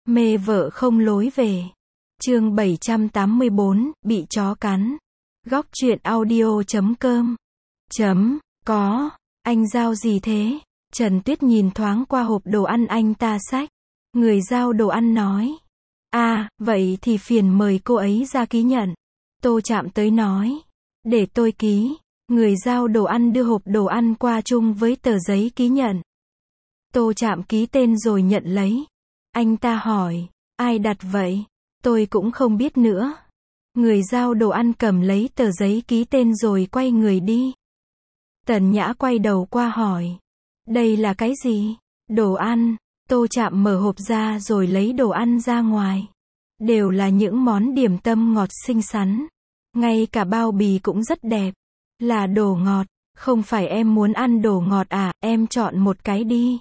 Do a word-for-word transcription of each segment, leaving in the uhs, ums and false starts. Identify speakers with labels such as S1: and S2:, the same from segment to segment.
S1: Mê vợ không lối về. Chương bảy trăm tám mươi bốn, bị chó cắn. Góc truyện audio chấm com. Chấm, có, anh giao gì thế? Trần Tuyết nhìn thoáng qua hộp đồ ăn anh ta xách. Người giao đồ ăn nói. À, vậy thì phiền mời cô ấy ra ký nhận. Tô chạm tới nói. Để tôi ký. Người giao đồ ăn đưa hộp đồ ăn qua chung với tờ giấy ký nhận. Tô chạm ký tên rồi nhận lấy. Anh ta hỏi, ai đặt vậy? Tôi cũng không biết nữa. Người giao đồ ăn cầm lấy tờ giấy ký tên rồi quay người đi. Tần Nhã quay đầu qua hỏi, đây là cái gì? Đồ ăn. Tô chạm mở hộp ra rồi lấy đồ ăn ra ngoài. Đều là những món điểm tâm ngọt xinh xắn. Ngay cả bao bì cũng rất đẹp. Là đồ ngọt. Không phải em muốn ăn đồ ngọt à, em chọn một cái đi.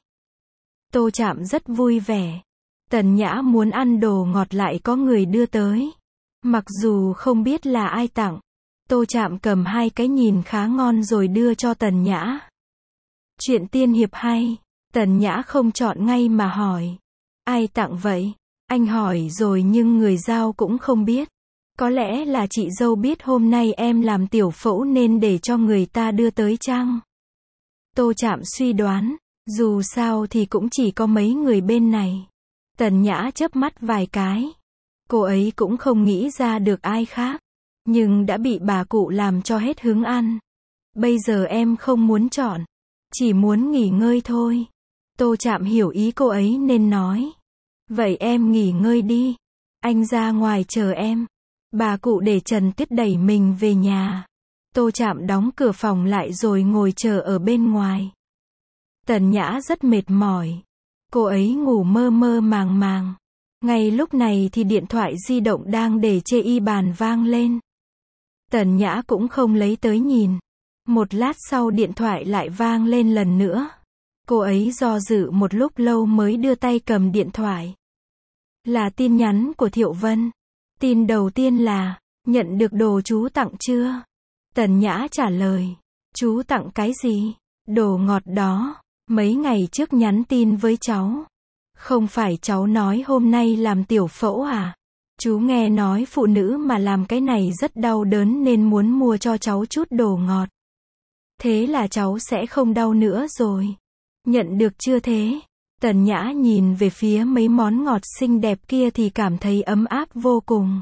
S1: Tô chạm rất vui vẻ. Tần Nhã muốn ăn đồ ngọt lại có người đưa tới. Mặc dù không biết là ai tặng. Tô chạm cầm hai cái nhìn khá ngon rồi đưa cho Tần Nhã. Chuyện tiên hiệp hay. Tần Nhã không chọn ngay mà hỏi. Ai tặng vậy? Anh hỏi rồi nhưng người giao cũng không biết. Có lẽ là chị dâu biết hôm nay em làm tiểu phẫu nên để cho người ta đưa tới chăng? Tô chạm suy đoán. Dù sao thì cũng chỉ có mấy người bên này. Tần Nhã chớp mắt vài cái. Cô ấy cũng không nghĩ ra được ai khác. Nhưng đã bị bà cụ làm cho hết hứng ăn. Bây giờ em không muốn chọn. Chỉ muốn nghỉ ngơi thôi. Tô chạm hiểu ý cô ấy nên nói. Vậy em nghỉ ngơi đi. Anh ra ngoài chờ em. Bà cụ để Trần Tuyết đẩy mình về nhà. Tô chạm đóng cửa phòng lại rồi ngồi chờ ở bên ngoài. Tần Nhã rất mệt mỏi. Cô ấy ngủ mơ mơ màng màng. Ngay lúc này thì điện thoại di động đang để chê y bàn vang lên. Tần Nhã cũng không lấy tới nhìn. Một lát sau điện thoại lại vang lên lần nữa. Cô ấy do dự một lúc lâu mới đưa tay cầm điện thoại. Là tin nhắn của Thiệu Vân. Tin đầu tiên là, nhận được đồ chú tặng chưa? Tần Nhã trả lời, chú tặng cái gì? Đồ ngọt đó. Mấy ngày trước nhắn tin với cháu. Không phải cháu nói hôm nay làm tiểu phẫu à? Chú nghe nói phụ nữ mà làm cái này rất đau đớn nên muốn mua cho cháu chút đồ ngọt. Thế là cháu sẽ không đau nữa rồi. Nhận được chưa thế? Tần Nhã nhìn về phía mấy món ngọt xinh đẹp kia thì cảm thấy ấm áp vô cùng.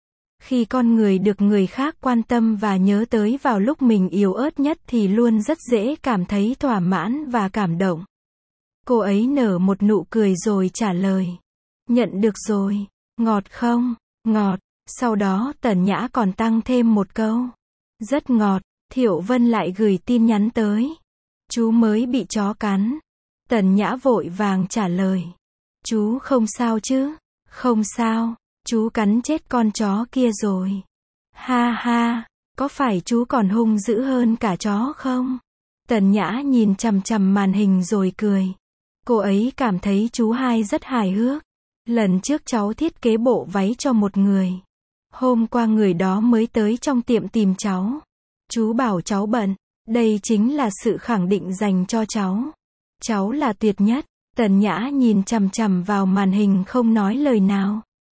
S1: Khi con người được người khác quan tâm và nhớ tới vào lúc mình yếu ớt nhất thì luôn rất dễ cảm thấy thỏa mãn và cảm động. Cô ấy nở một nụ cười rồi trả lời. Nhận được rồi. Ngọt không? Ngọt. Sau đó Tần Nhã còn tăng thêm một câu. Rất ngọt. Thiệu Vân lại gửi tin nhắn tới. Chú mới bị chó cắn. Tần Nhã vội vàng trả lời. Chú không sao chứ? Không sao. Chú cắn chết con chó kia rồi. Ha ha. Có phải chú còn hung dữ hơn cả chó không? Tần Nhã nhìn chằm chằm màn hình rồi cười. Cô ấy cảm thấy chú hai rất hài hước. Lần trước cháu thiết kế bộ váy cho một người. Hôm qua người đó mới tới trong tiệm tìm cháu. Chú bảo cháu bận. Đây chính là sự khẳng định dành cho cháu. Cháu là tuyệt nhất. Tần Nhã nhìn chằm chằm vào màn hình không nói lời nào.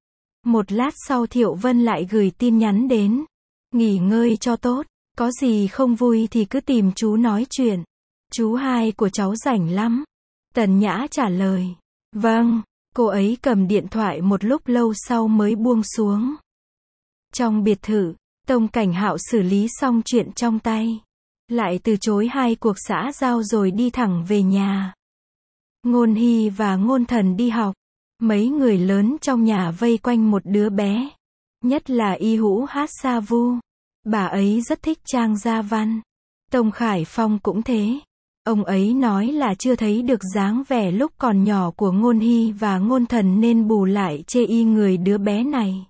S1: Một lát sau Thiệu Vân lại gửi tin nhắn đến. Nghỉ ngơi cho tốt. Có gì không vui thì cứ tìm chú nói chuyện. Chú hai của cháu rảnh lắm. Tần Nhã trả lời. Vâng. Cô ấy cầm điện thoại một lúc lâu sau mới buông xuống. Trong biệt thự, Tông Cảnh Hạo xử lý xong chuyện trong tay. Lại từ chối hai cuộc xã giao rồi đi thẳng về nhà. Ngôn Hy và Ngôn Thần đi học. Mấy người lớn trong nhà vây quanh một đứa bé. Nhất là Y Hữu Hát Sa Vu. Bà ấy rất thích Trang Gia Văn. Tông Khải Phong cũng thế. Ông ấy nói là chưa thấy được dáng vẻ lúc còn nhỏ của Ngôn Hy và Ngôn Thần nên bù lại chê y người đứa bé này.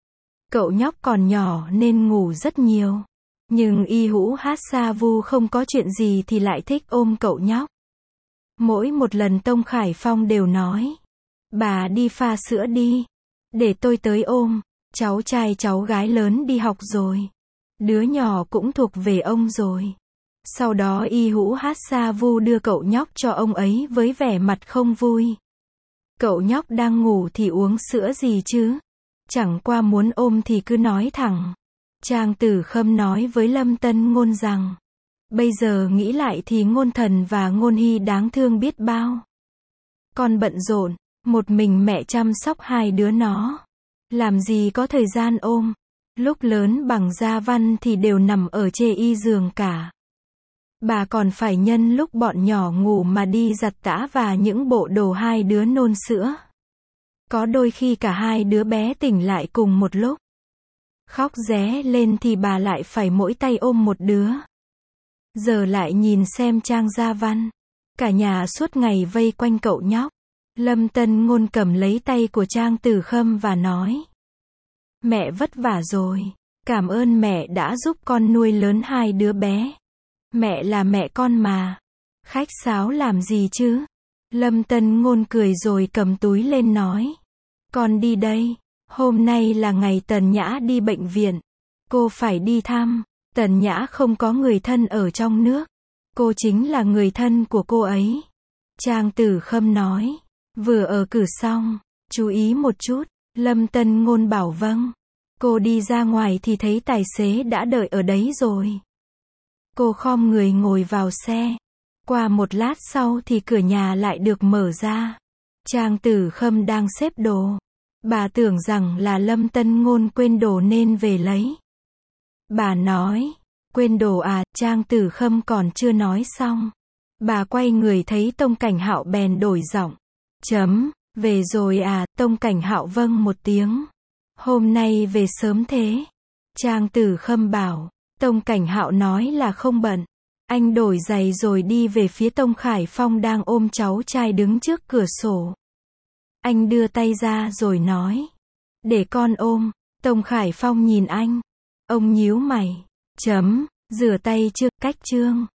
S1: Cậu nhóc còn nhỏ nên ngủ rất nhiều. Nhưng Y Hữu Hát Sa Vu không có chuyện gì thì lại thích ôm cậu nhóc. Mỗi một lần Tông Khải Phong đều nói. Bà đi pha sữa đi. Để tôi tới ôm. Cháu trai cháu gái lớn đi học rồi. Đứa nhỏ cũng thuộc về ông rồi. Sau đó Y Hữu Hát Sa Vu đưa cậu nhóc cho ông ấy với vẻ mặt không vui. Cậu nhóc đang ngủ thì uống sữa gì chứ? Chẳng qua muốn ôm thì cứ nói thẳng. Trang Tử Khâm nói với Lâm Tân Ngôn rằng, bây giờ nghĩ lại thì Ngôn Thần và Ngôn Hy đáng thương biết bao. Con bận rộn, một mình mẹ chăm sóc hai đứa nó. Làm gì có thời gian ôm. Lúc lớn bằng Gia Văn thì đều nằm ở chê y giường cả. Bà còn phải nhân lúc bọn nhỏ ngủ mà đi giặt tã và những bộ đồ hai đứa nôn sữa. Có đôi khi cả hai đứa bé tỉnh lại cùng một lúc. Khóc ré lên thì bà lại phải mỗi tay ôm một đứa. Giờ lại nhìn xem Trang Gia Văn. Cả nhà suốt ngày vây quanh cậu nhóc. Lâm Tân Ngôn cầm lấy tay của Trang Tử Khâm và nói. Mẹ vất vả rồi. Cảm ơn mẹ đã giúp con nuôi lớn hai đứa bé. Mẹ là mẹ con mà. Khách sáo làm gì chứ? Lâm Tân Ngôn cười rồi cầm túi lên nói. Con đi đây. Hôm nay là ngày Tần Nhã đi bệnh viện. Cô phải đi thăm. Tần Nhã không có người thân ở trong nước. Cô chính là người thân của cô ấy. Trang Tử Khâm nói. Vừa ở cử xong. Chú ý một chút. Lâm Tân Ngôn bảo vâng. Cô đi ra ngoài thì thấy tài xế đã đợi ở đấy rồi. Cô khom người ngồi vào xe. Qua một lát sau thì cửa nhà lại được mở ra. Trang Tử Khâm đang xếp đồ. Bà tưởng rằng là Lâm Tân Ngôn quên đồ nên về lấy. Bà nói, quên đồ à? Trang Tử Khâm còn chưa nói xong. Bà quay người thấy Tông Cảnh Hạo bèn đổi giọng. Chấm, về rồi à? Tông Cảnh Hạo vâng một tiếng. Hôm nay về sớm thế. Trang Tử Khâm bảo. Tông Cảnh Hạo nói là không bận. Anh đổi giày rồi đi về phía Tông Khải Phong đang ôm cháu trai đứng trước cửa sổ. Anh đưa tay ra rồi nói. Để con ôm. Tông Khải Phong nhìn anh. Ông nhíu mày. Chấm, rửa tay chưa? Cách chương.